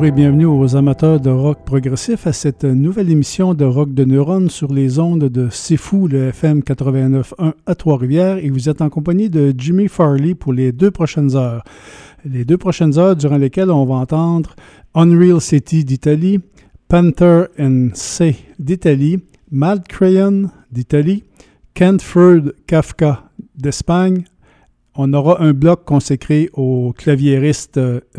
Bonjour et bienvenue aux amateurs de rock progressif à cette nouvelle émission de Rock de Neurones sur les ondes de C'est Fou, le FM 89.1 à Trois-Rivières, et vous êtes en compagnie de Jimmy Farley pour les 2 prochaines heures. Les 2 prochaines heures durant lesquelles on va entendre Unreal City d'Italie, Panther and Say d'Italie, Mad Crayon d'Italie, Kentford Kafka d'Espagne. On aura un bloc consacré aux claviéristes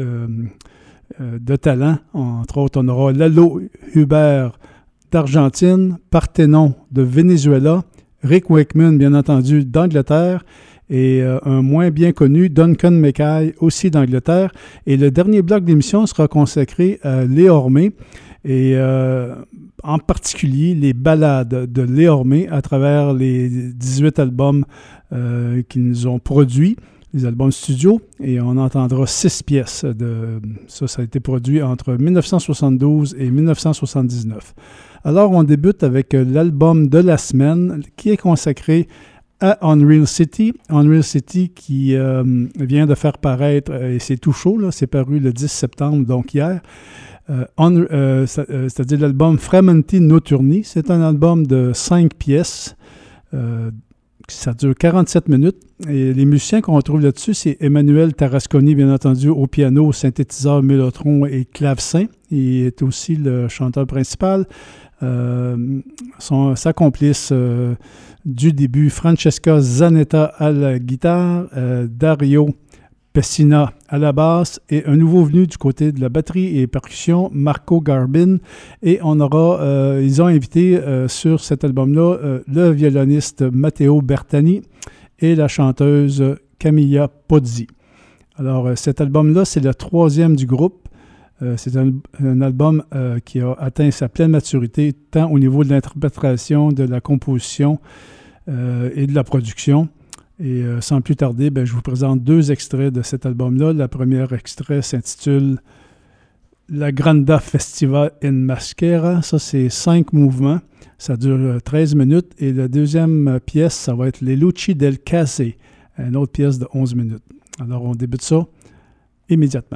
de talent. Entre autres, on aura Lalo Hubert d'Argentine, Parthénon de Venezuela, Rick Wakeman, bien entendu, d'Angleterre, et un moins bien connu, Duncan Mackay, aussi d'Angleterre. Et le dernier bloc d'émission sera consacré à Léo Ormé, et en particulier les ballades de Léo Ormé à travers les 18 albums qu'ils nous ont produits, les albums studio, et on entendra 6 pièces. Ça a été produit entre 1972 et 1979. Alors, on débute avec l'album de la semaine qui est consacré à Unreal City. Unreal City qui vient de faire paraître, et c'est tout chaud, là, c'est paru le 10 septembre, donc hier, c'est-à-dire l'album Frammenti Notturni. C'est un album de 5 pièces. Ça dure 47 minutes. Et les musiciens qu'on retrouve là-dessus, c'est Emmanuel Tarasconi, bien entendu, au piano, synthétiseur, mélotron et clavecin. Il est aussi le chanteur principal. Sa complice du début, Francesca Zanetta à la guitare, Dario Pessina à la basse, et un nouveau venu du côté de la batterie et percussion, Marco Garbin. Et on aura, ils ont invité sur cet album-là le violoniste Matteo Bertani et la chanteuse Camilla Pozzi. Alors, cet album-là, c'est le 3e du groupe. C'est un album qui a atteint sa pleine maturité, tant au niveau de l'interprétation, de la composition et de la production. Et sans plus tarder, je vous présente 2 extraits de cet album-là. Le premier extrait s'intitule La Granda Festival in Maschera. Ça, c'est 5 mouvements. Ça dure 13 minutes. Et la deuxième pièce, ça va être Les Luci del Case, une autre pièce de 11 minutes. Alors, on débute ça immédiatement.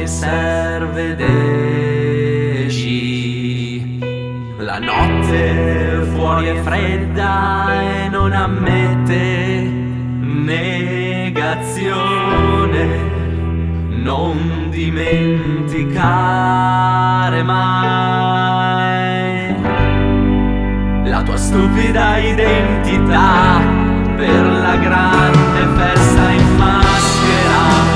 serve d'esci. La notte fuori è fredda e non ammette negazione. Non dimenticare mai la tua stupida identità per la grande festa in maschera.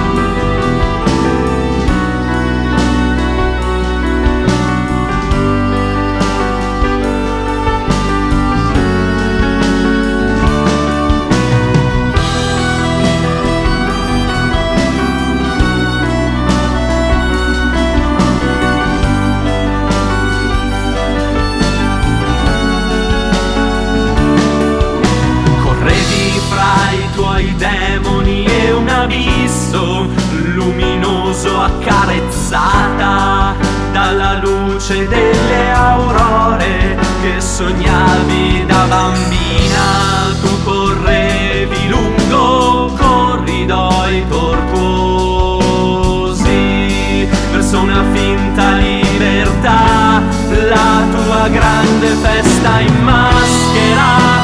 Demoni e un abisso luminoso accarezzata dalla luce delle aurore che sognavi da bambina. Tu correvi lungo corridoi tortuosi verso una finta libertà, la tua grande festa in maschera.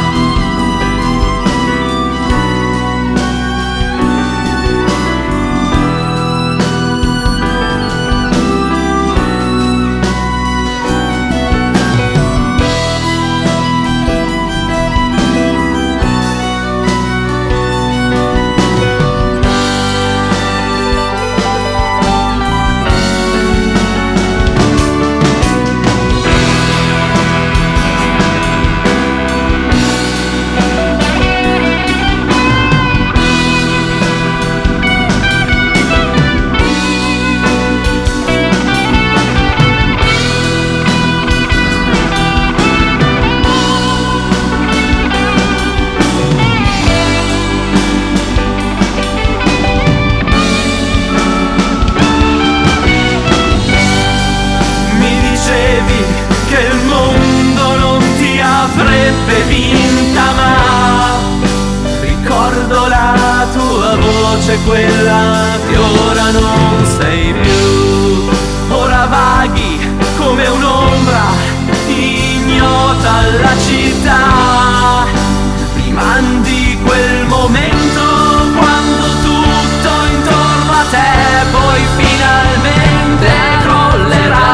Vinta, ma ricordo la tua voce, quella che ora non sei più. Ora vaghi come un'ombra ignota alla città. Rimandi quel momento quando tutto intorno a te poi finalmente crollerà.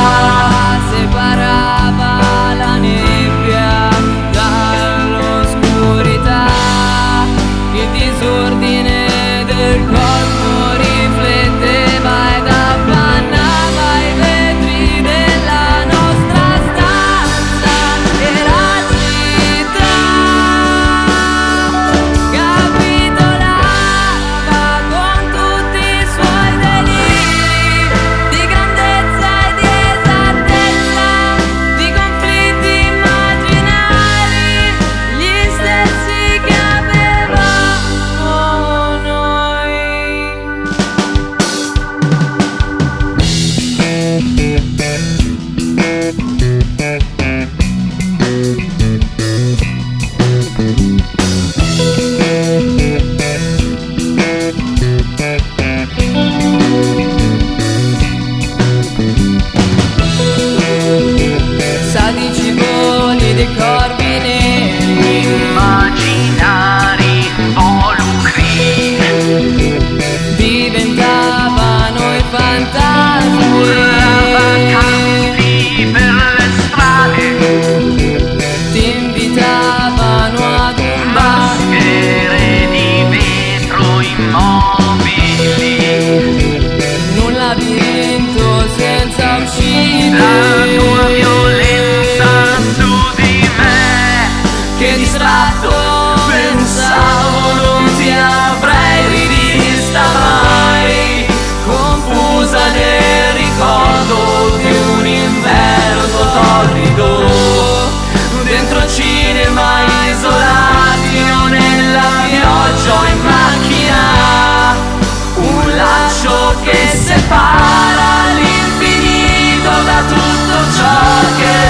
Separava la nebbia dall'oscurità, il disordine del corpo rifletteva ed appannava i vetri della nostra stanza e la città capitolava con tutti i suoi deliri di grandezza e di esattezza, di conflitti immaginari, gli stessi che avevamo noi. Sadici voli dei corvi neri, Immaginari involucri diventavano i fantasmi, urlavanti per le strade, ti invitavano ad un maschere di vetro immobili, in un labirinto senza uscita. la tua violenza su di me, Che distratto pensavo non ti avrei rivista mai, confusa nel ricordo di un inverno torrido, dentro cinema isolati o nella pioggia o in macchina, un laccio che separa l'infinito da tutto ciò che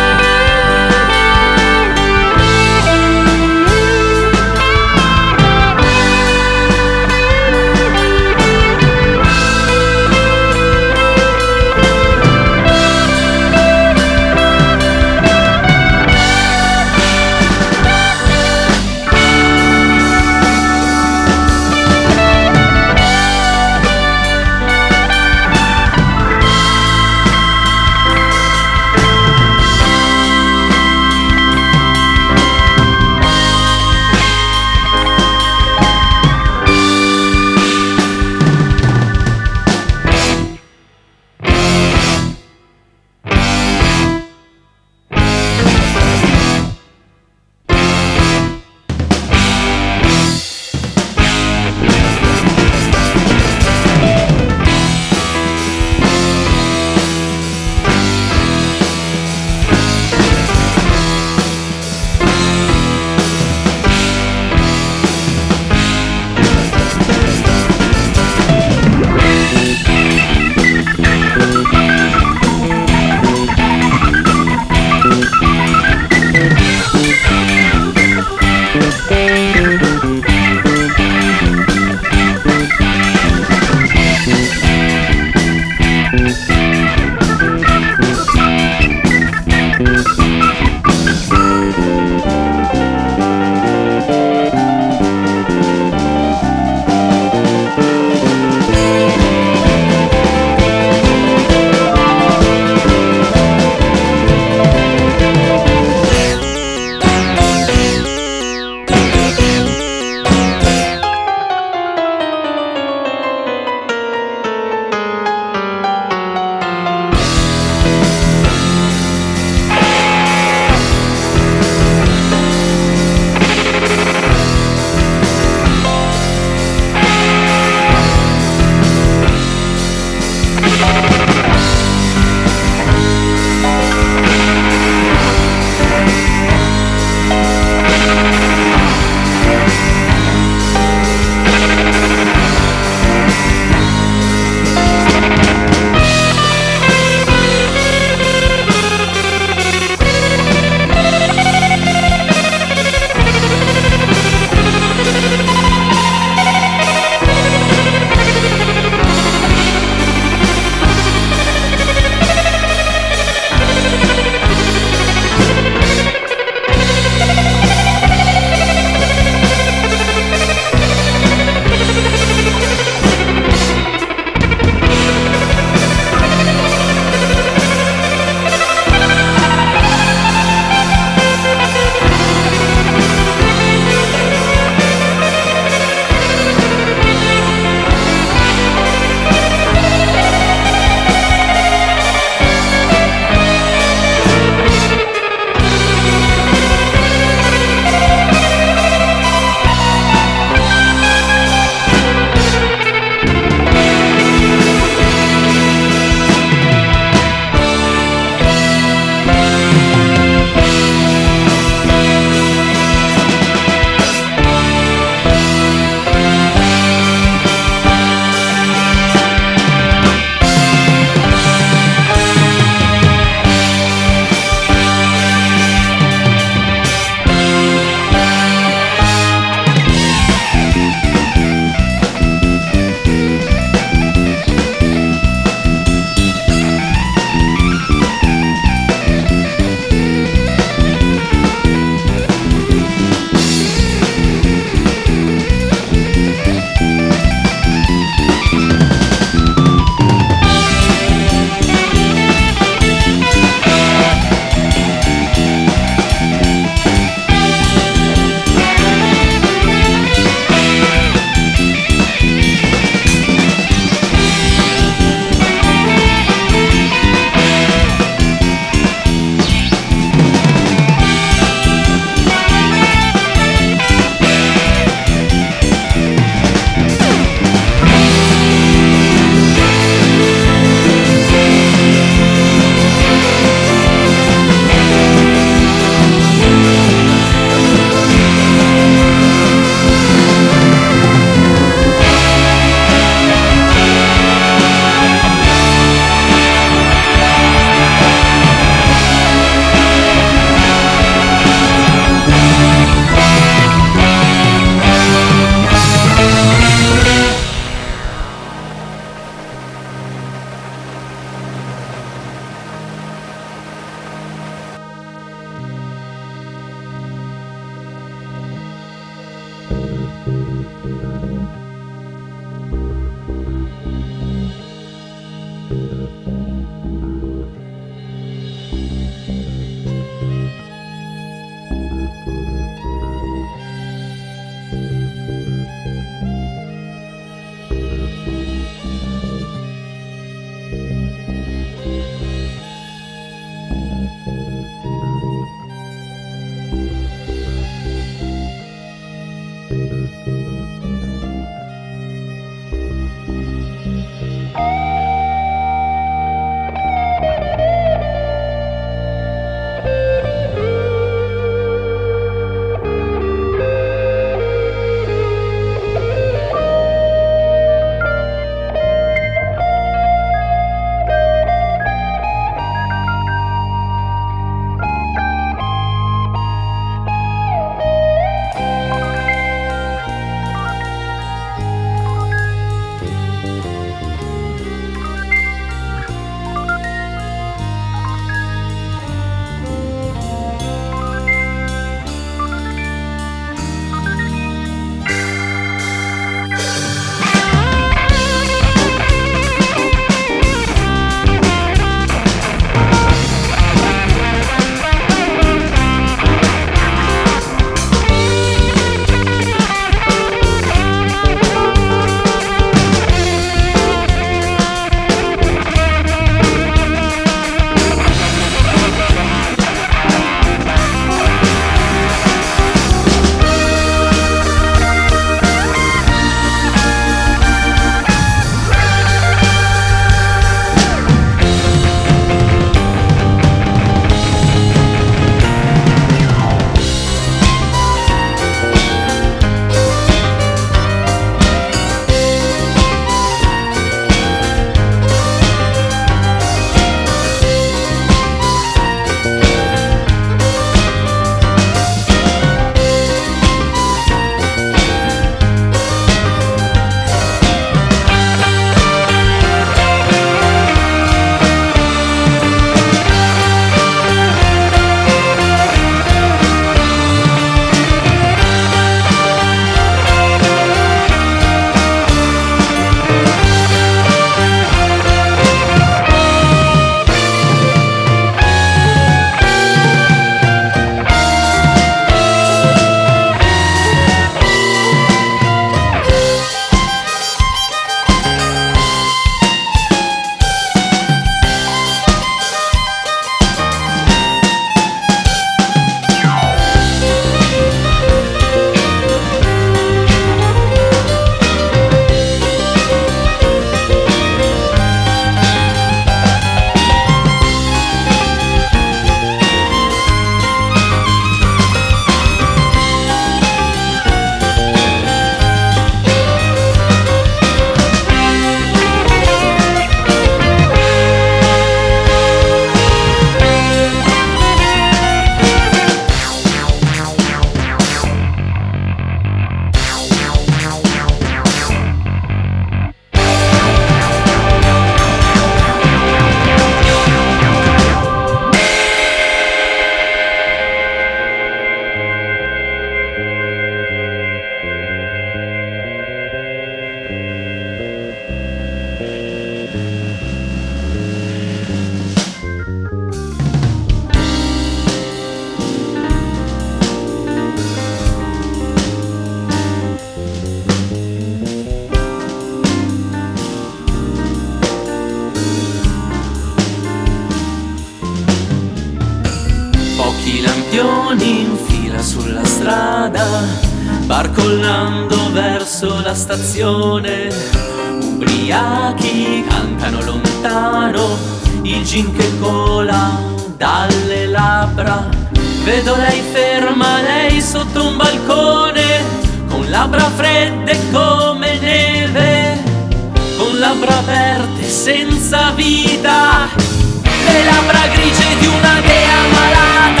lampioni in fila sulla strada, barcollando verso la stazione. Ubriachi cantano lontano, il gin che cola dalle labbra. Vedo lei ferma, lei sotto un balcone, con labbra fredde come neve, con labbra aperte senza vita, le labbra grigie di una dea malata.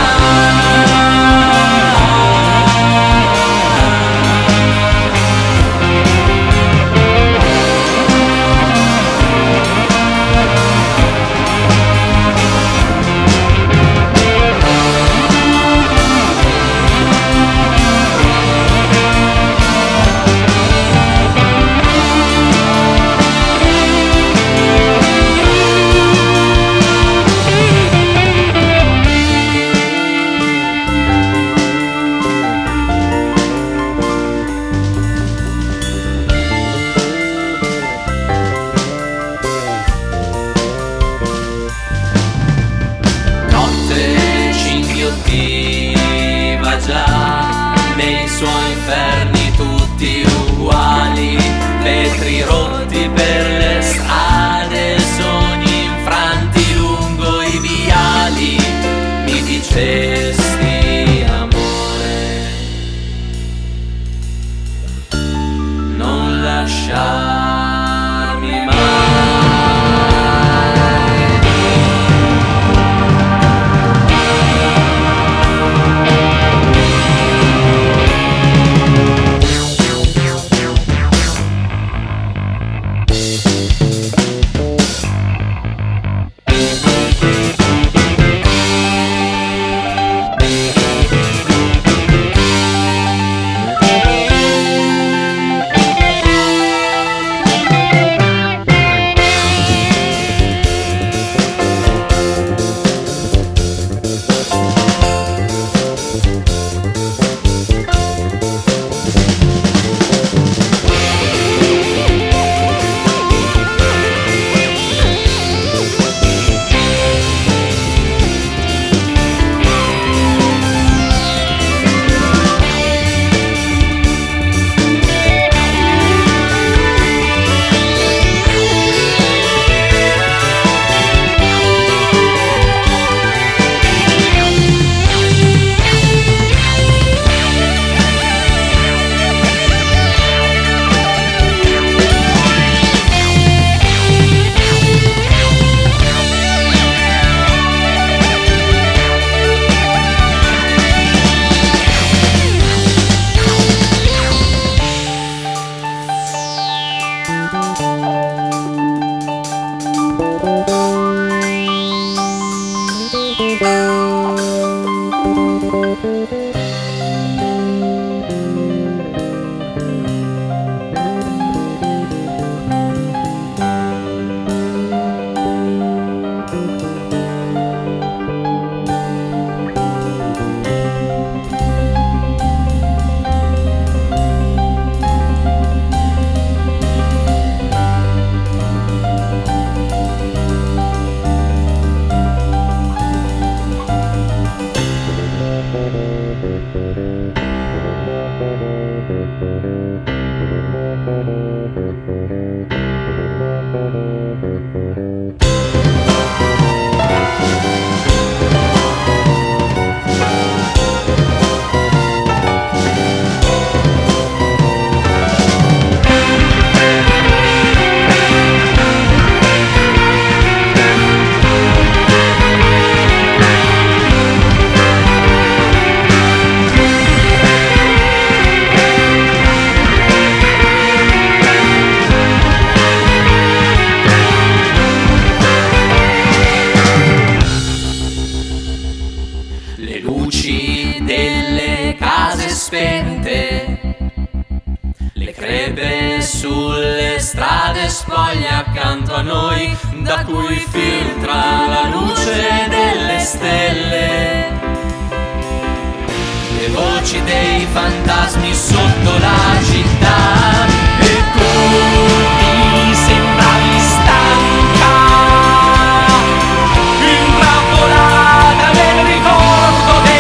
Nei suoi inferni tutti uguali, vetri rotti per le strade, sogni infranti lungo i viali. Mi dicesti amore, non lasciarmi mai. spoglie accanto a noi, da cui filtra la luce delle stelle. Le voci dei fantasmi sotto la città, e tu mi sembravi stanca, intrappolata nel ricordo del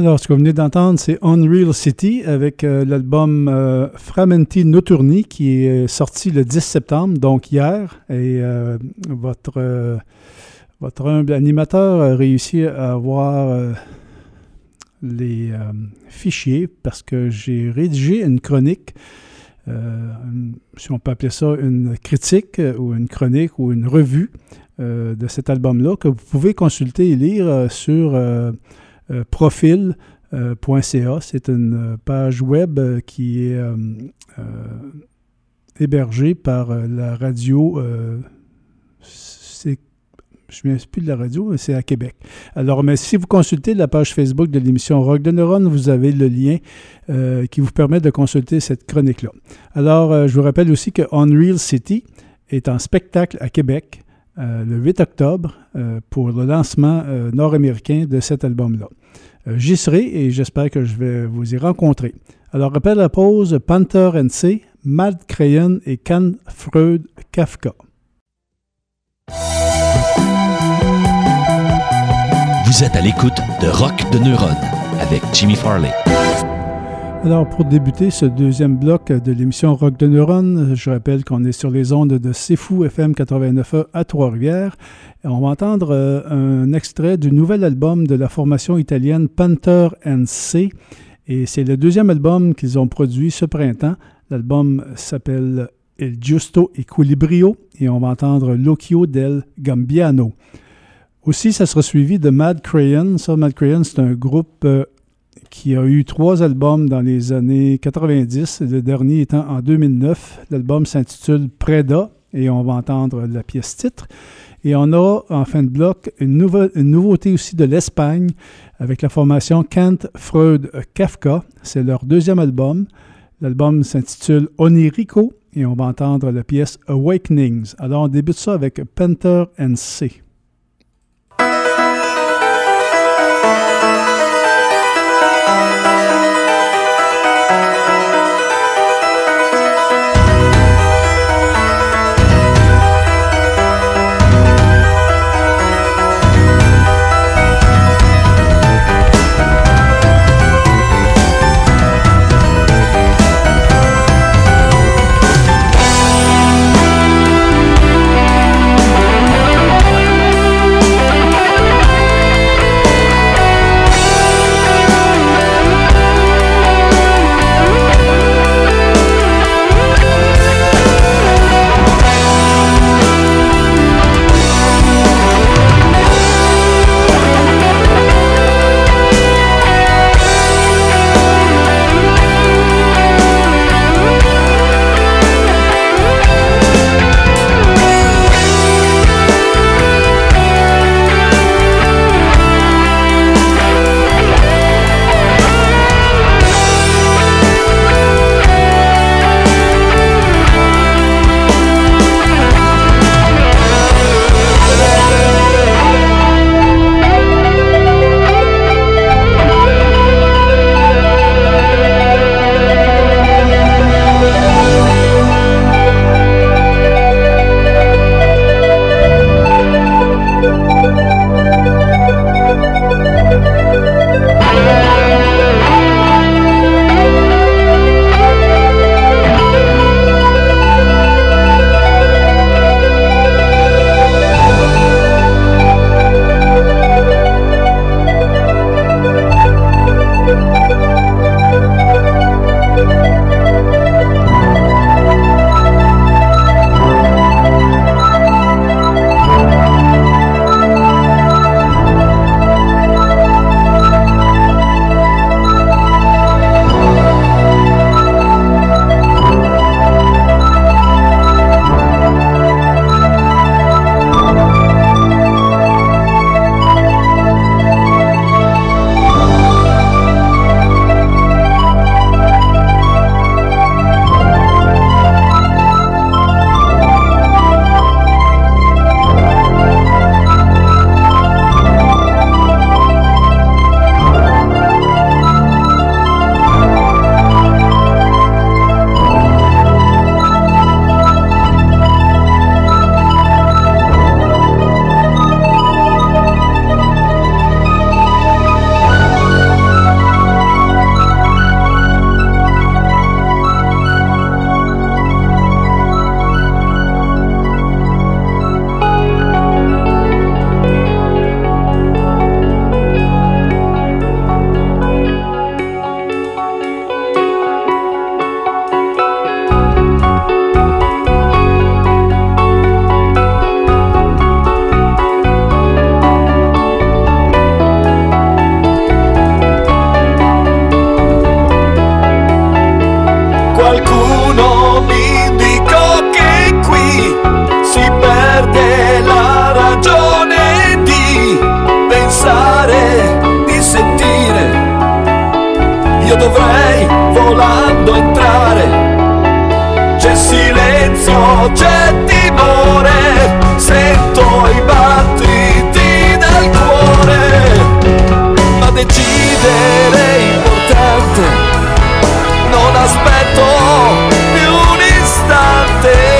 Alors, ce que vous venez d'entendre, c'est Unreal City avec l'album Frammenti Notturni qui est sorti le 10 septembre, donc hier. Et votre humble animateur a réussi à avoir les fichiers parce que j'ai rédigé une chronique, si on peut appeler ça une critique ou une chronique ou une revue de cet album-là que vous pouvez consulter et lire sur profil.ca. C'est une page web qui est hébergée par la radio. Je ne me souviens plus de la radio, c'est à Québec. Alors, mais si vous consultez la page Facebook de l'émission Rock de Neurones, vous avez le lien qui vous permet de consulter cette chronique-là. Alors, je vous rappelle aussi que Unreal City est en spectacle à Québec le 8 octobre pour le lancement nord-américain de cet album-là. J'y serai et j'espère que je vais vous y rencontrer. Alors, après la pause, Panther NC, Mad Crayon et Kant Freud Kafka. Vous êtes à l'écoute de Rock de Neurones avec Jimmy Farley. Alors, pour débuter ce deuxième bloc de l'émission Rock de Neurones, je rappelle qu'on est sur les ondes de C'est Fou FM 89.1 à Trois-Rivières. On va entendre un extrait du nouvel album de la formation italienne Panther NC. Et c'est le deuxième album qu'ils ont produit ce printemps. L'album s'appelle Il Giusto Equilibrio et on va entendre L'Occhio del Gambiano. Aussi, ça sera suivi de Mad Crayon. Ça, Mad Crayon, c'est un groupe qui a eu 3 albums dans les années 90, le dernier étant en 2009. L'album s'intitule Preda et on va entendre la pièce titre. Et on a en fin de bloc une nouveauté aussi de l'Espagne avec la formation Kant Freud Kafka. C'est leur deuxième album. L'album s'intitule Onirico et on va entendre la pièce Awakenings. Alors on débute ça avec Panther NC. Qualcuno mi indicò che qui si perde la ragione di pensare, di sentire. Io dovrei volando entrare. C'è silenzio, c'è timore, sento i battiti del cuore, ma decidere è importante, non aspetto più un istante.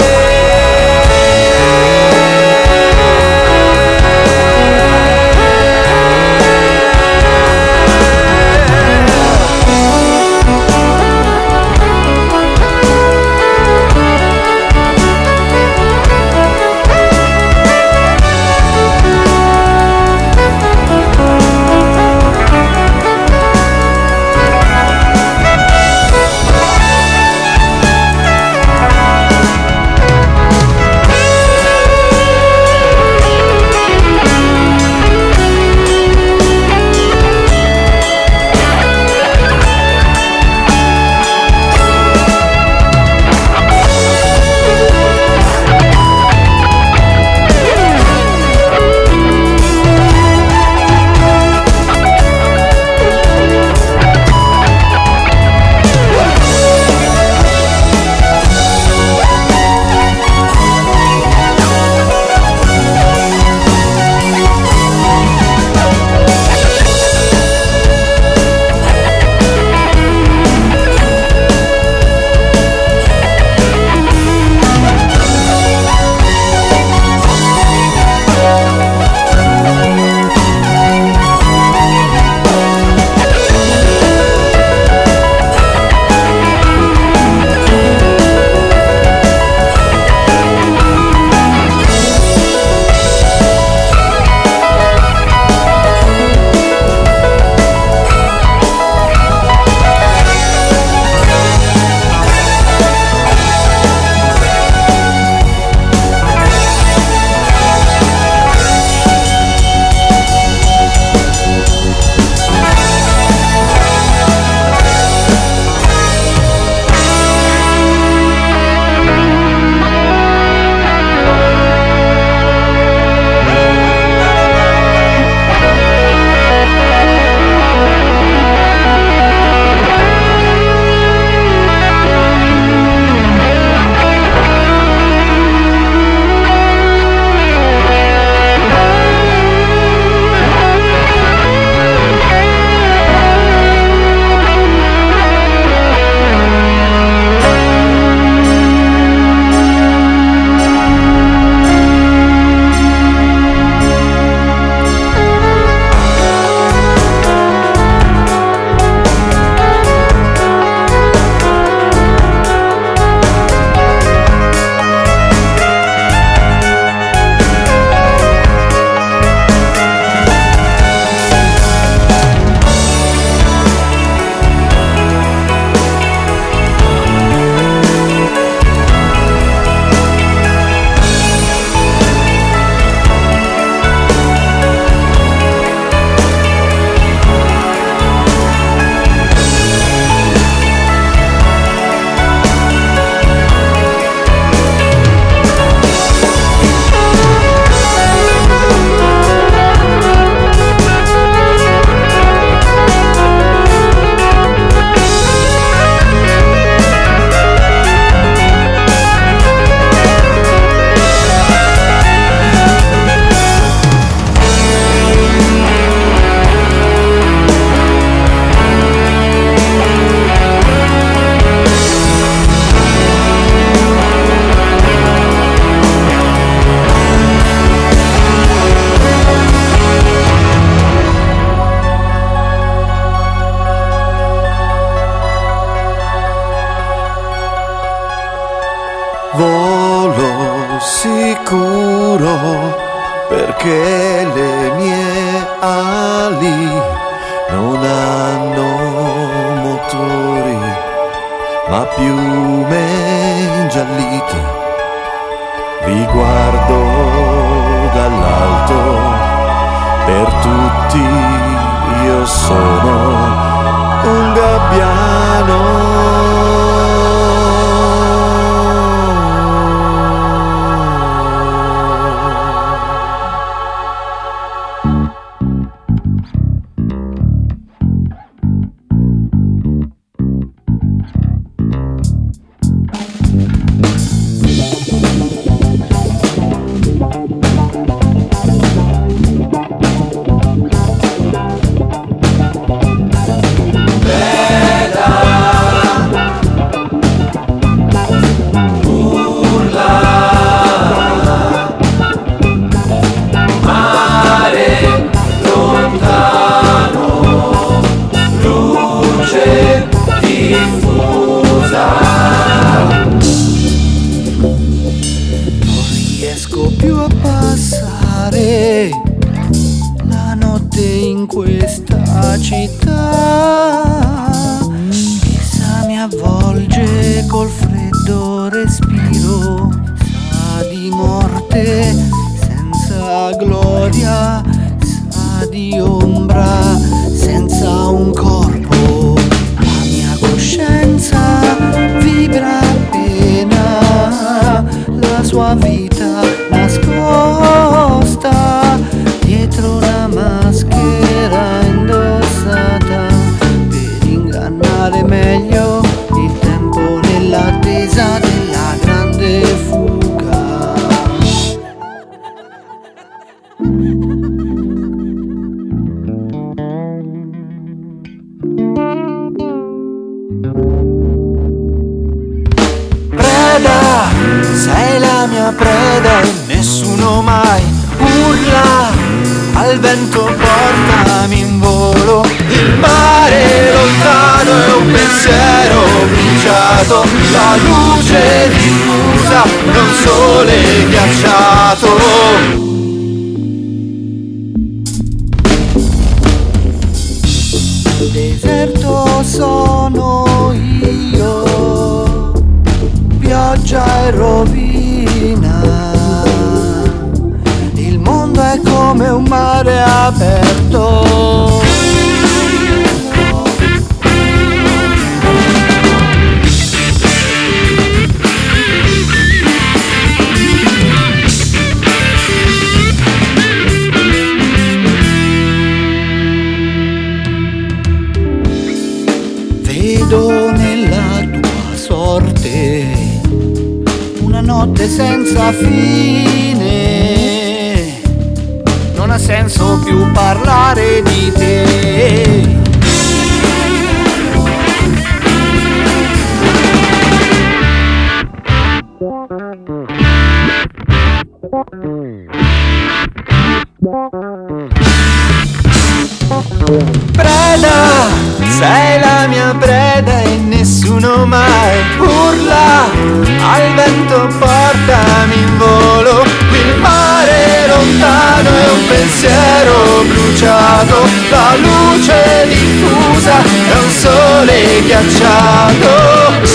Volo sicuro perché le mie ali non hanno motori, ma piume ingiallite. Vi guardo dall'alto, per tutti io sono un gabbiano. avvolge col freddo respiro, sa di morte senza gloria, sa di ombra senza un corpo. La mia coscienza vibra appena la sua vita nascosta dietro una maschera indossata per ingannare meglio il tempo nell'attesa della grande fuga. Preda, sei la mia preda e nessuno mai urla al vento, portami in volo. Il mare lontano è un pensiero bruciato, la luce diffusa è un sole ghiacciato. Deserto sono io, pioggia e rovina. Il mondo è come un mare aperto. Vedo nella tua sorte una notte senza fine, non ha senso più parlare di te. Preda, sei la mia preda e nessuno mai urla al vento, portami in volo. Il mare lontano è un pensiero bruciato, la luce diffusa è un sole ghiacciato.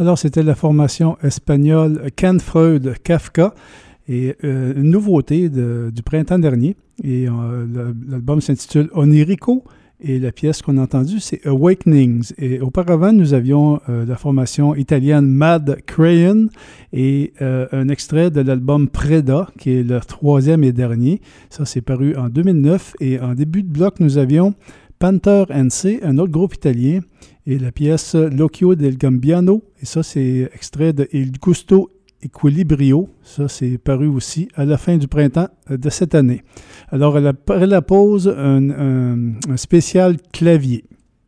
Alors, c'était la formation espagnole Can Freud Kafka, et une nouveauté du printemps dernier. Et l'album s'intitule Onirico, et la pièce qu'on a entendue, c'est Awakenings. Et auparavant, nous avions la formation italienne Mad Crayon et un extrait de l'album Preda, qui est le troisième et dernier. Ça, c'est paru en 2009. Et en début de bloc, nous avions Panther NC, un autre groupe italien, et la pièce L'Occhio del Gambiano. Et ça, c'est extrait de Il Gusto Equilibrio. Ça, c'est paru aussi à la fin du printemps de cette année. Alors, après la pause, un spécial clavier.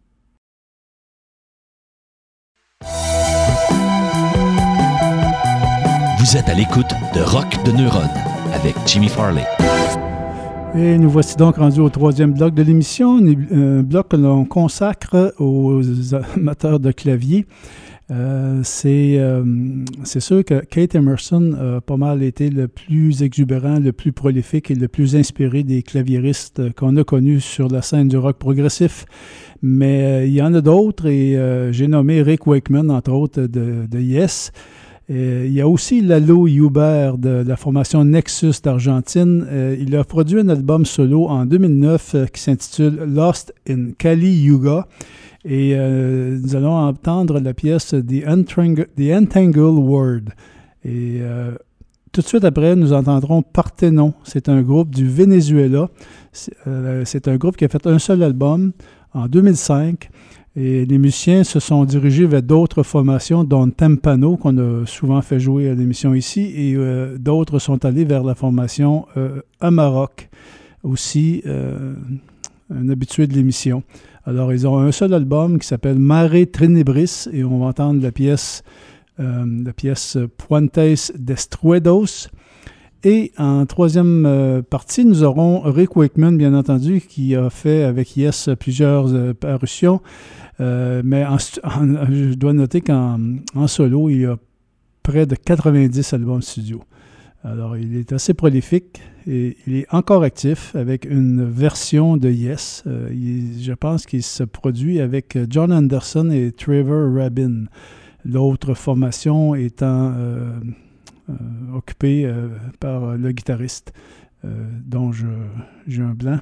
Vous êtes à l'écoute de Rock de Neuron avec Jimmy Farley. Et nous voici donc rendus au troisième bloc de l'émission, un bloc que l'on consacre aux amateurs de clavier. C'est sûr que Keith Emerson a pas mal été le plus exubérant, le plus prolifique et le plus inspiré des claviéristes qu'on a connus sur la scène du rock progressif. Mais il y en a d'autres et j'ai nommé Rick Wakeman, entre autres, de Yes. Il y a aussi Lalo Huber de la formation Nexus d'Argentine. Il a produit un album solo en 2009 qui s'intitule Lost in Kali Yuga. Et nous allons entendre la pièce The Entangled World. Et tout de suite après, nous entendrons Parthenon. C'est un groupe du Venezuela. C'est un groupe qui a fait un seul album en 2005. Et les musiciens se sont dirigés vers d'autres formations, dont Tempano, qu'on a souvent fait jouer à l'émission ici, et d'autres sont allés vers la formation Amarok, aussi un habitué de l'émission. Alors, ils ont un seul album qui s'appelle Mare Trinebris, et on va entendre la pièce Puentes Destruidos. Et en troisième partie, nous aurons Rick Wakeman, bien entendu, qui a fait avec Yes plusieurs parutions. Mais je dois noter qu'en solo, il y a près de 90 albums studio. Alors, il est assez prolifique et il est encore actif avec une version de Yes. Je pense qu'il se produit avec John Anderson et Trevor Rabin. L'autre formation étant occupée par le guitariste dont j'ai un blanc.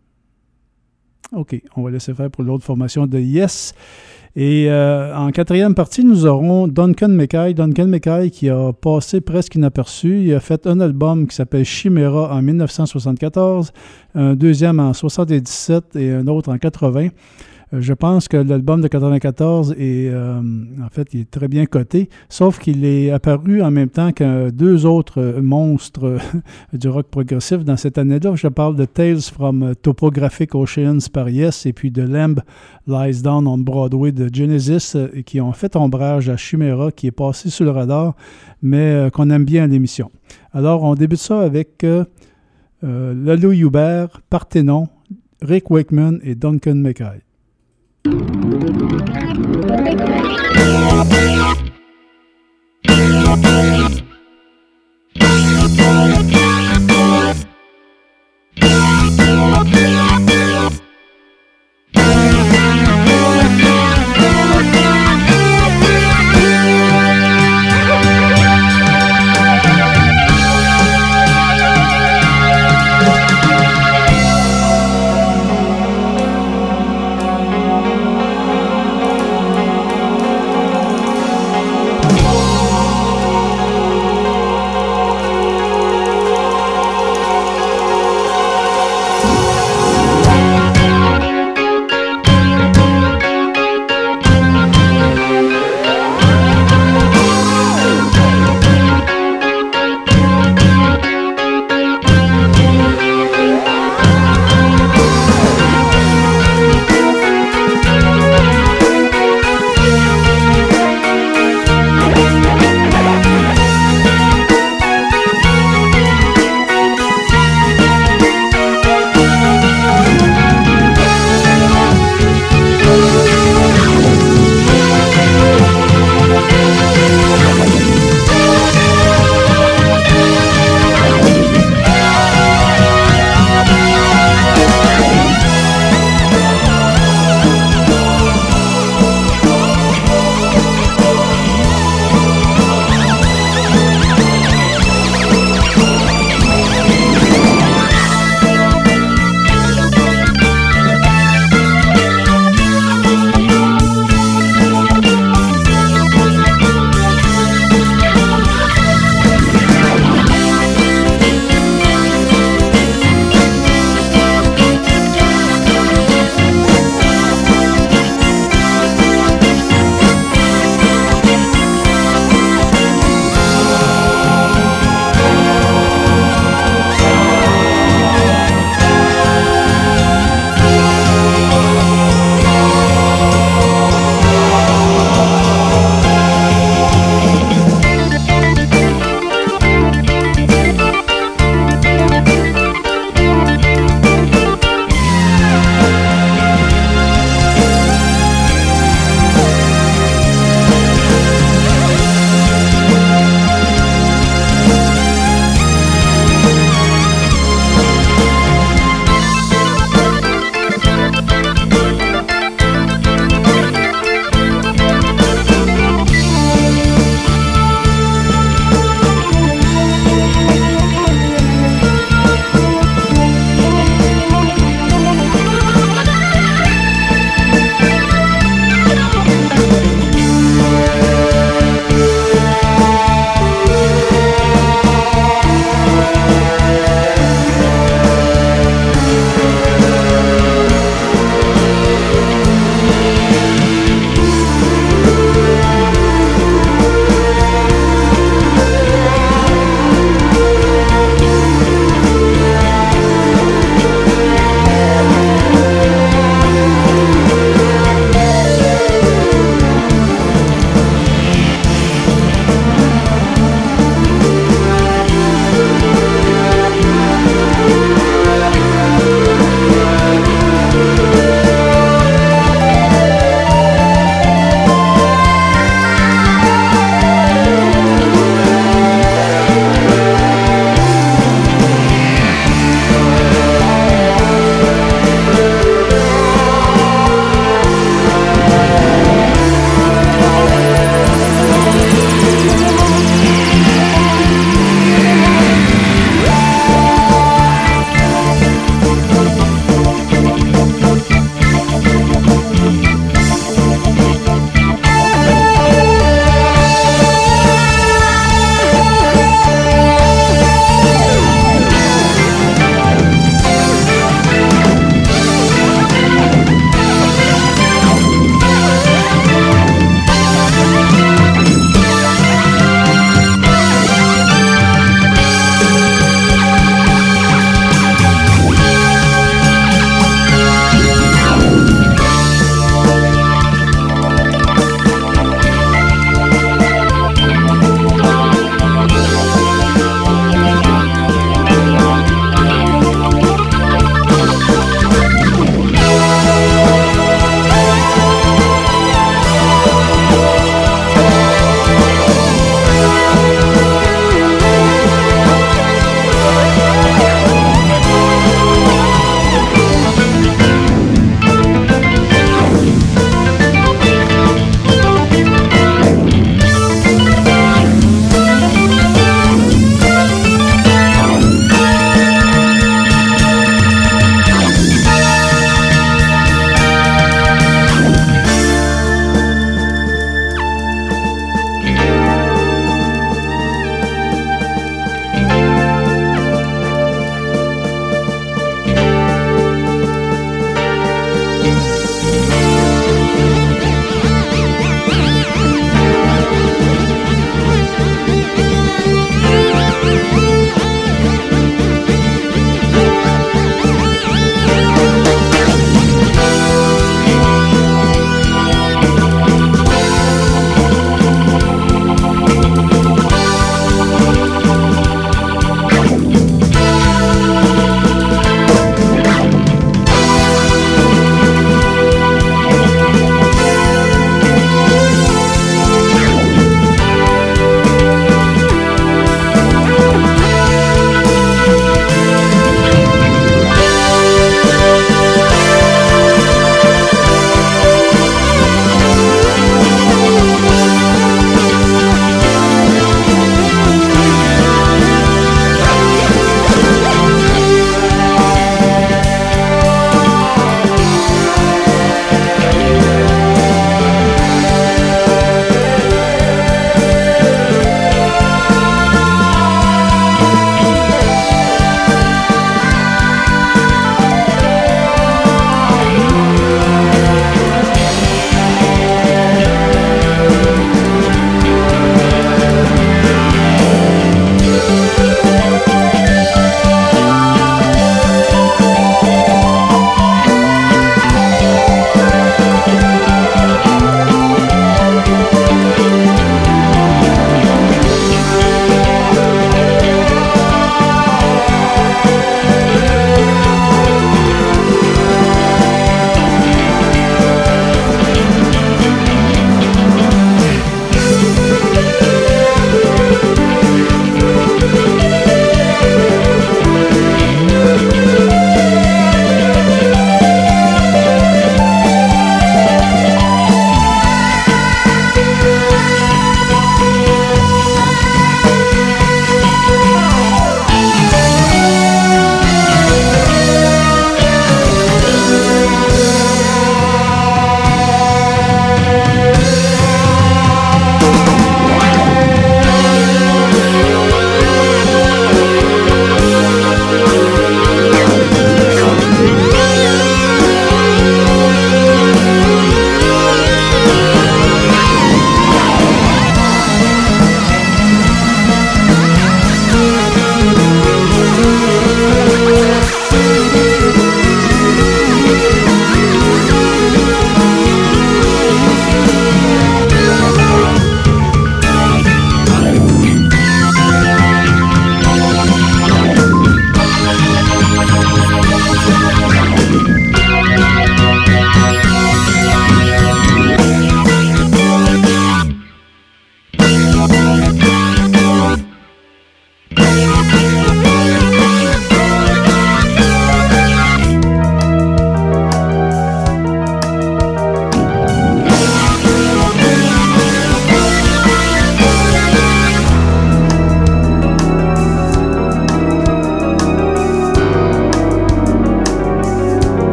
OK, on va laisser faire pour l'autre formation de Yes. Et en quatrième partie, nous aurons Duncan McKay. Duncan McKay qui a passé presque inaperçu. Il a fait un album qui s'appelle Chimera en 1974, un deuxième en 1977 et un autre en 80. Je pense que l'album de 94 est, en fait, il est très bien coté, sauf qu'il est apparu en même temps que deux autres monstres du rock progressif dans cette année-là. Je parle de Tales from Topographic Oceans par Yes et puis de Lamb Lies Down on Broadway de Genesis qui ont fait ombrage à Chimera qui est passé sous le radar, mais qu'on aime bien à l'émission. Alors, on débute ça avec Lalo Huber, Parthenon, Rick Wakeman et Duncan McKay.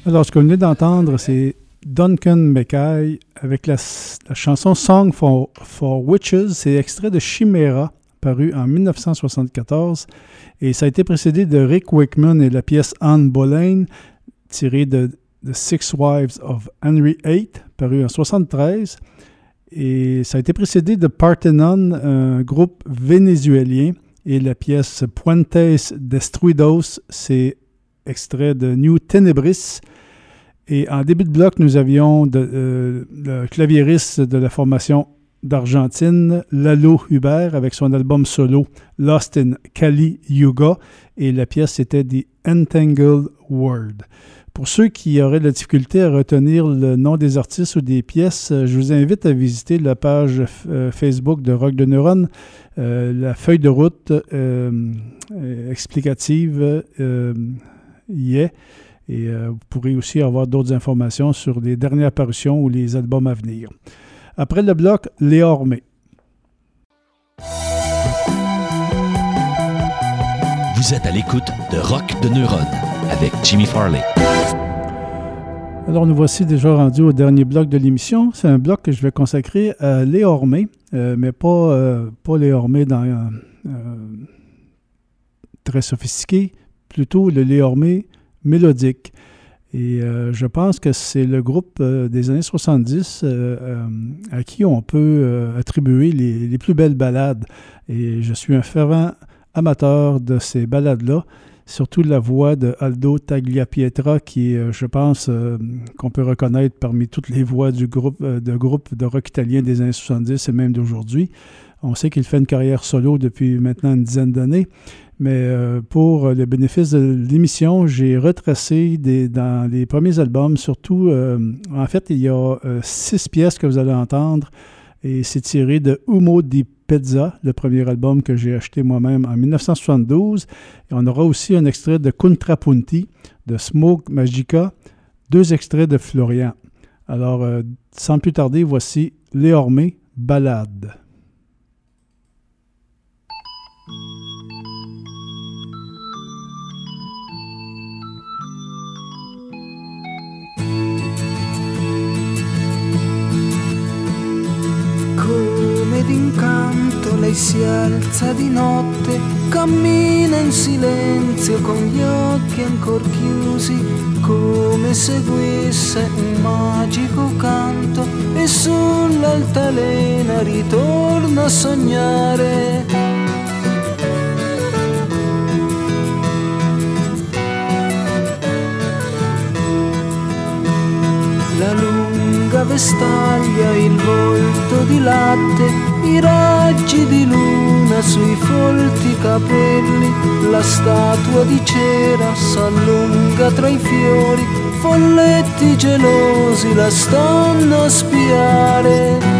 Alors, ce qu'on venait d'entendre, c'est Duncan Mackay avec la chanson Song for Witches. C'est extrait de Chimera, paru en 1974. Et ça a été précédé de Rick Wakeman et la pièce Anne Boleyn, tirée de The Six Wives of Henry VIII, paru en 1973. Et ça a été précédé de Parthenon, un groupe vénézuélien, et la pièce Puentes Destruidos, c'est extrait de New Tenebris. Et en début de bloc, nous avions le claviériste de la formation d'Argentine, Lalo Hubert, avec son album solo Lost in Kali Yuga, et la pièce c'était The Entangled World. Pour ceux qui auraient de la difficulté à retenir le nom des artistes ou des pièces, je vous invite à visiter la page Facebook de Rock de Neuron. La feuille de route explicative y est. Et vous pourrez aussi avoir d'autres informations sur les dernières parutions ou les albums à venir. Après le bloc, Léa Ormé. Vous êtes à l'écoute de Rock de Neuron avec Jimmy Farley. Alors, nous voici déjà rendus au dernier bloc de l'émission. C'est un bloc que je vais consacrer à Léa Ormé, mais pas Léa Ormé très sophistiqué, plutôt le Léa Ormé mélodique. Et je pense que c'est le groupe des années 70 à qui on peut attribuer les plus belles ballades. Et je suis un fervent amateur de ces ballades-là, surtout la voix de Aldo Tagliapietra, qui est, je pense, qu'on peut reconnaître parmi toutes les voix du groupe de rock italien des années 70 et même d'aujourd'hui. On sait qu'il fait une carrière solo depuis maintenant une dizaine d'années, mais pour le bénéfice de l'émission, j'ai retracé dans les premiers albums, surtout, en fait, il y a 6 pièces que vous allez entendre, et c'est tiré de Humo di Pezza, le premier album que j'ai acheté moi-même en 1972. Et on aura aussi un extrait de Contrapunti, de Smoke Magica, 2 extraits de Florian. Alors, sans plus tarder, voici Léa Ormé, Ballade. Come d'incanto lei si alza di notte, cammina in silenzio con gli occhi ancor chiusi, come seguisse un magico canto, e sull'altalena ritorna a sognare. La lunga vestaglia, il volto di latte, i raggi di luna sui folti capelli, la statua di cera s'allunga tra i fiori, folletti gelosi la stanno a spiare.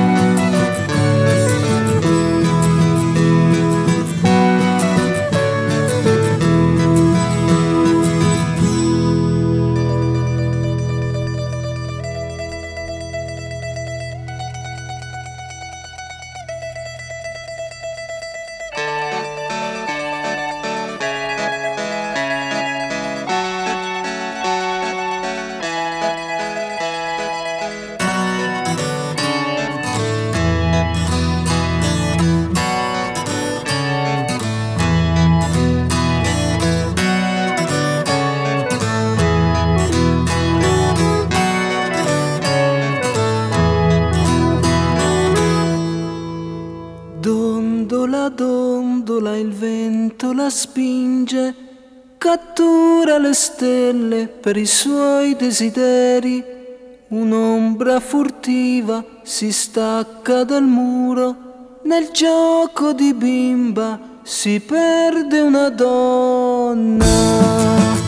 Dondola, il vento la spinge, cattura le stelle per i suoi desideri. Un'ombra furtiva si stacca dal muro, nel gioco di bimba si perde una donna.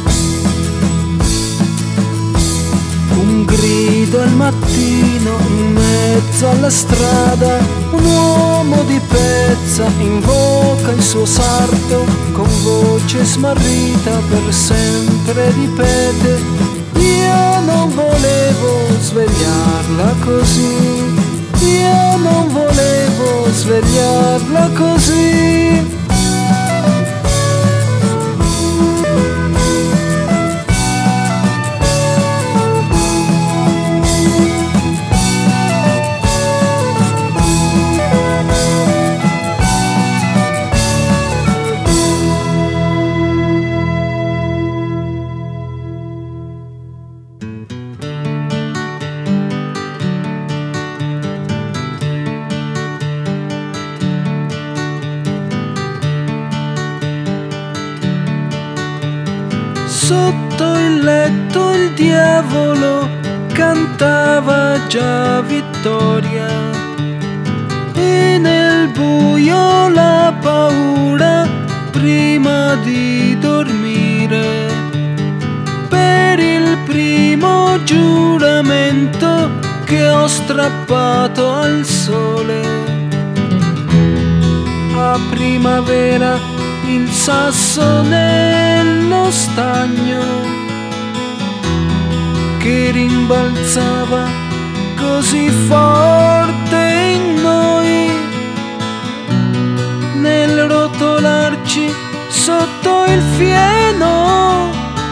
Un grido al mattino in mezzo alla strada, un uomo di pezza invoca il suo sarto, con voce smarrita per sempre ripete: io non volevo svegliarla così, io non volevo svegliarla così. sotto il diavolo cantava già vittoria e nel buio la paura prima di dormire per il primo giuramento che ho strappato al sole. A primavera il sasso nello stagno che rimbalzava così forte in noi nel rotolarci sotto il fieno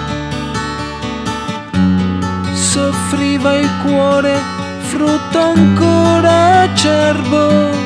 soffriva il cuore, frutto ancora acerbo.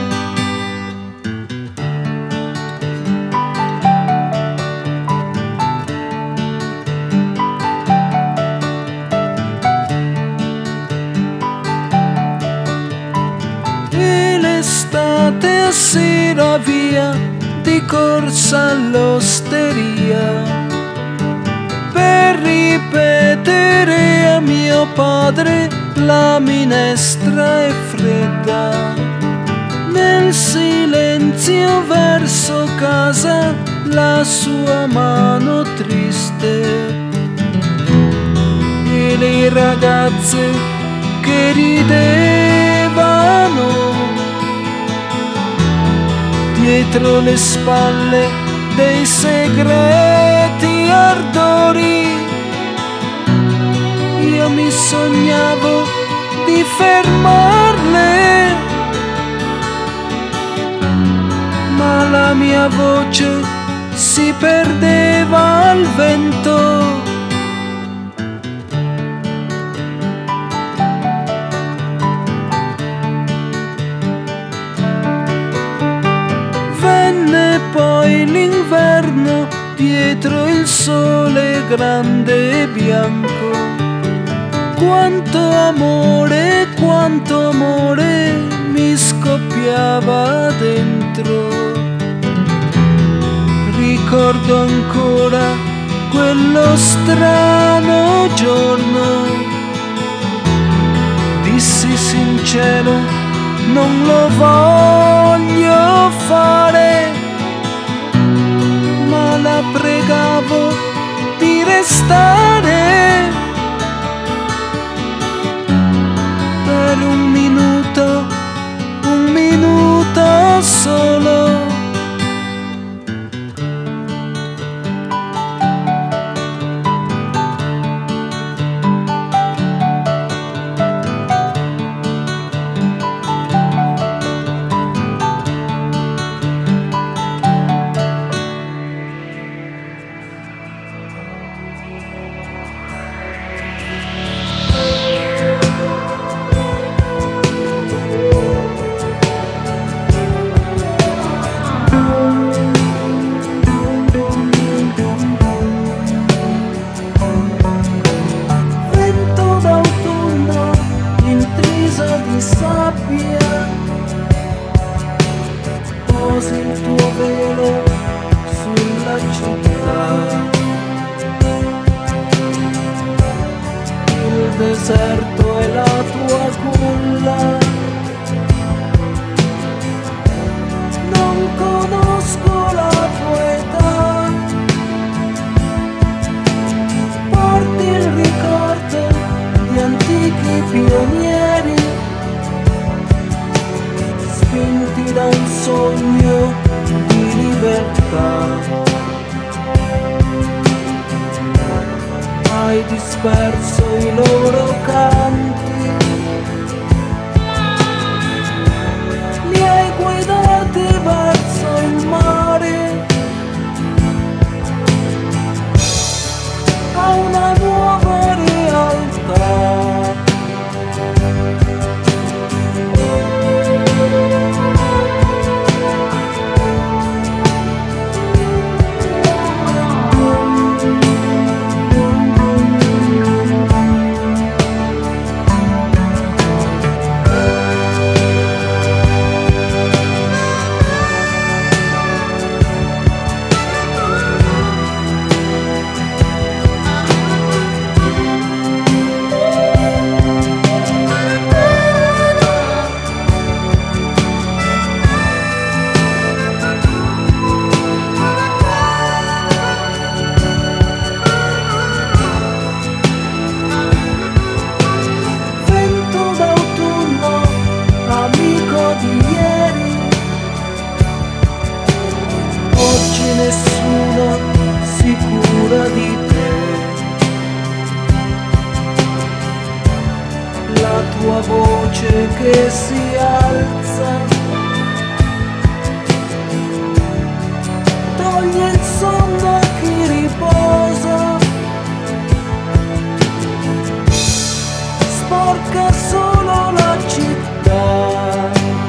A sera via di corsa all'osteria per ripetere a mio padre la minestra è fredda. Nel silenzio verso casa la sua mano triste e le ragazze che ridevano dietro le spalle dei segreti ardori. Io mi sognavo di fermarle, ma la mia voce si perdeva al vento. Poi l'inverno dietro il sole grande e bianco. Quanto amore mi scoppiava dentro. Ricordo ancora quello strano giorno. Dissi sincero, non lo voglio fare. La pregavo di restare per un minuto solo. tua voce che si alza, toglie il sonno a chi riposa, sporca solo la città.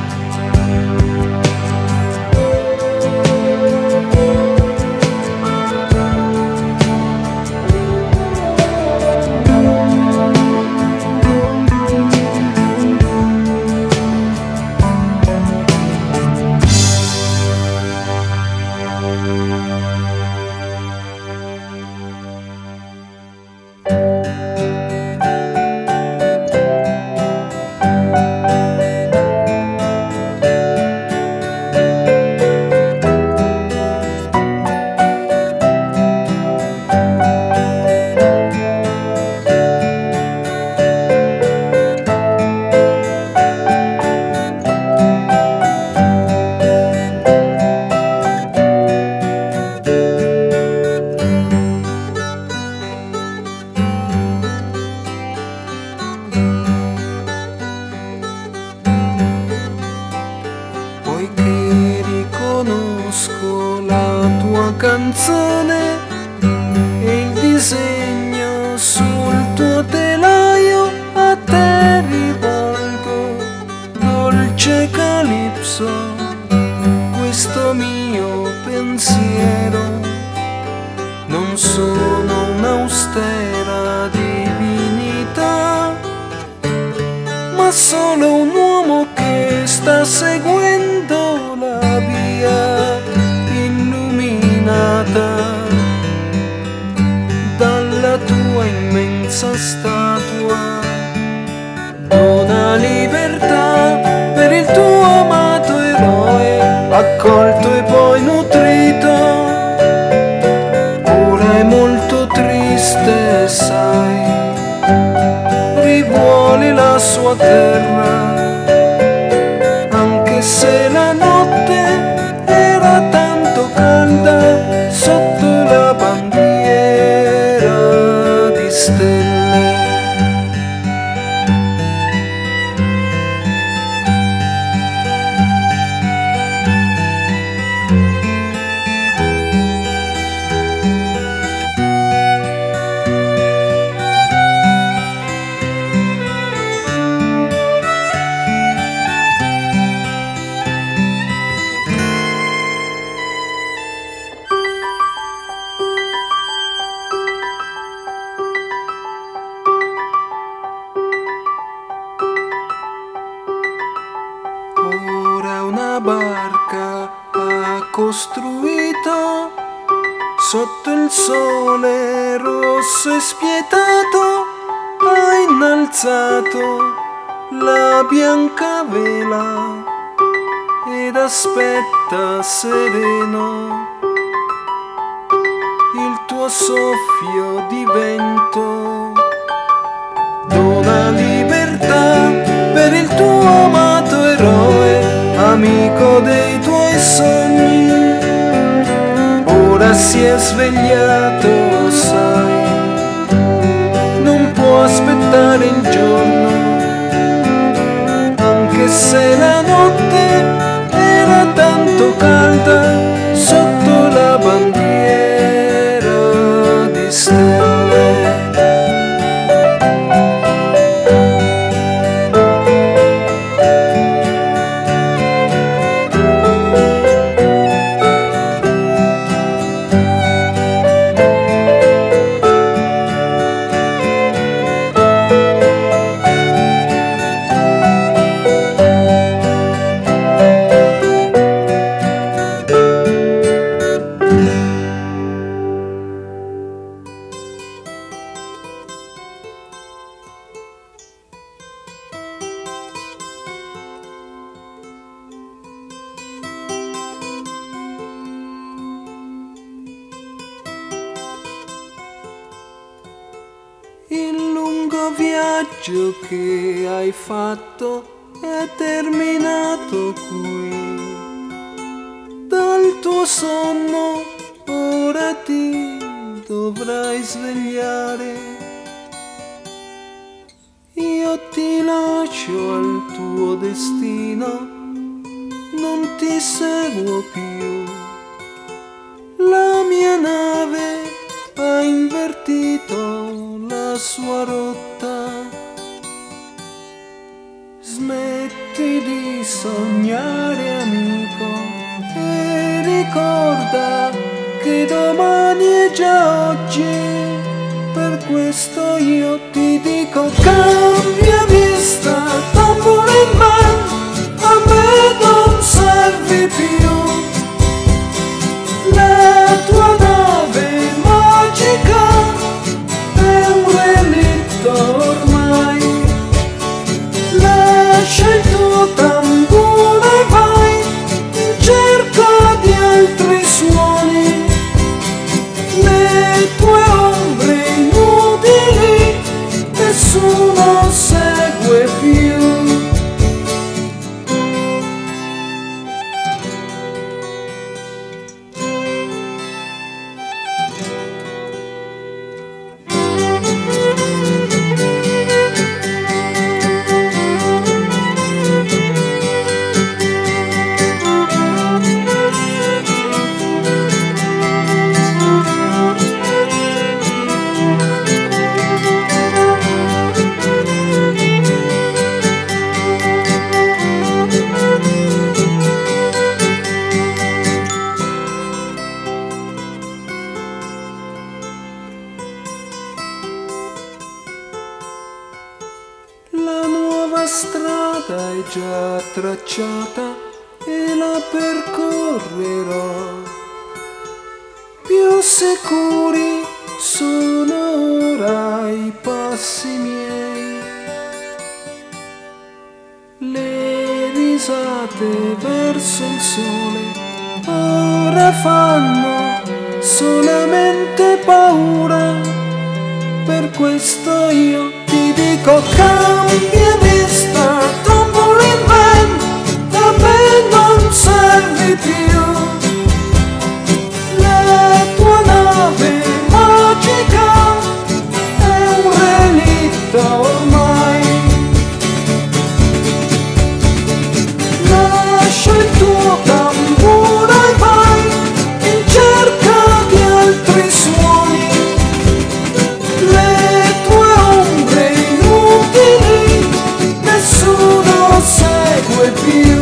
Canzone e il disegno sul tuo telaio, a te rivolgo, dolce calipso, questo mio pensiero. Non sono un'austera divinità, ma solo un uomo che sta seguendo la via dalla tua immensa statua. Dona libertà per il tuo amato eroe, accolto e poi nutrito. Ora è molto triste, sai, rivuole la sua terra, anche se la notte era tanto calda sotto la bandiera di stelle. Costruito sotto il sole rosso e spietato, ha innalzato la bianca vela ed aspetta sereno il tuo soffio di vento. Dona libertà per il tuo amato eroe, amico dei tuoi sogni. Ora si è svegliato, sai, non può aspettare il giorno, anche se la notte era tanto calda sotto la bandiera di stelle. Viaggio che hai fatto è terminato qui. Dal tuo sonno ora ti dovrai svegliare. Io io ti lascio al tuo destino, non ti seguo più. La mia nave ha invertito la sua rotta. Smetti di sognare, amico, e ricorda che domani è già oggi. Per questo io ti dico: cambia vista, Tumbling Man, a me non servi più. La tua nave magica è un relitto ormai. Lascia il tuo tamburo e vai in cerca di altri suoni. Le tue ombre inutili nessuno segue più. La nuova strada è già tracciata e la percorrerò. Più sicuri sono ora i passi miei. Le risate verso il sole ora fanno solamente paura. Per questo io ti dico: cambia vista, Tumbling Man, a me non servi più. La tua nave magica è un relitto ormai. Lascia il tuo tamburo e vai in cerca di altri suoni. Le tue ombre inutili nessuno segue più.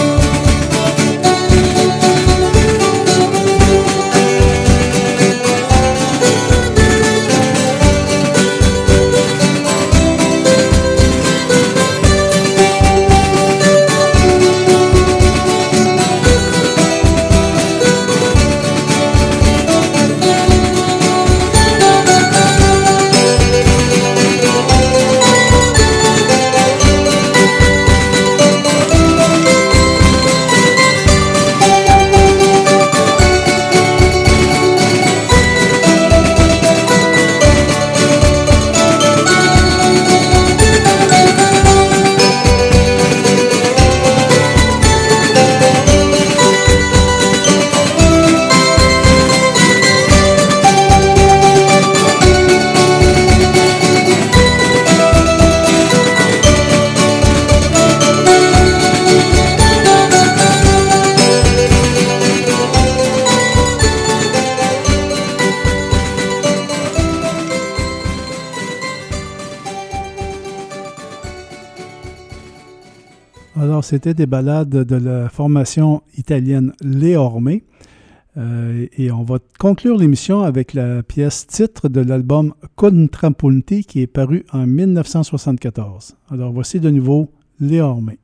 Alors, c'était des ballades de la formation italienne Les Ormé. Et on va conclure l'émission avec la pièce titre de l'album Contrapunti qui est paru en 1974. Alors, voici de nouveau Les Ormé.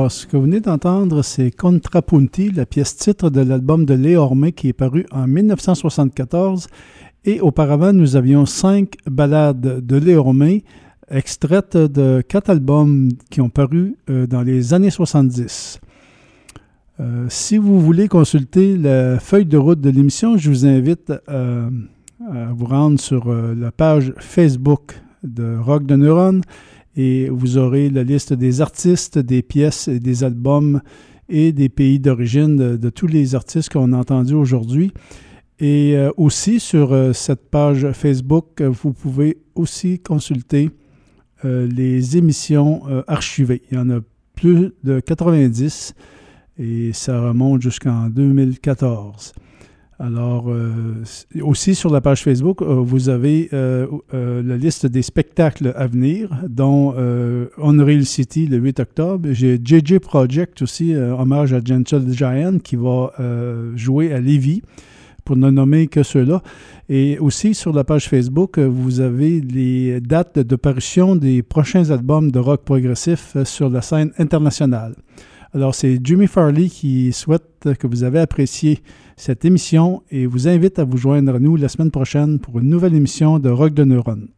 Alors, ce que vous venez d'entendre, c'est Contrapunti, la pièce titre de l'album de Léo Ormé qui est paru en 1974. Et auparavant, nous avions 5 ballades de Léo Ormé, extraites de 4 albums qui ont paru dans les années 70. Si vous voulez consulter la feuille de route de l'émission, je vous invite à vous rendre sur la page Facebook de Rock de Neuron et vous aurez la liste des artistes, des pièces et des albums et des pays d'origine de tous les artistes qu'on a entendus aujourd'hui. Et aussi, sur cette page Facebook, vous pouvez aussi consulter les émissions archivées. Il y en a plus de 90 et ça remonte jusqu'en 2014. Alors, aussi sur la page Facebook, vous avez la liste des spectacles à venir, dont Unreal City le 8 octobre. J'ai JJ Project aussi, hommage à Gentle Giant, qui va jouer à Lévis, pour ne nommer que ceux-là. Et aussi, sur la page Facebook, vous avez les dates de parution des prochains albums de rock progressif sur la scène internationale. Alors, c'est Jimmy Farley qui souhaite que vous avez apprécié cette émission et vous invite à vous joindre à nous la semaine prochaine pour une nouvelle émission de Rock de Neuron.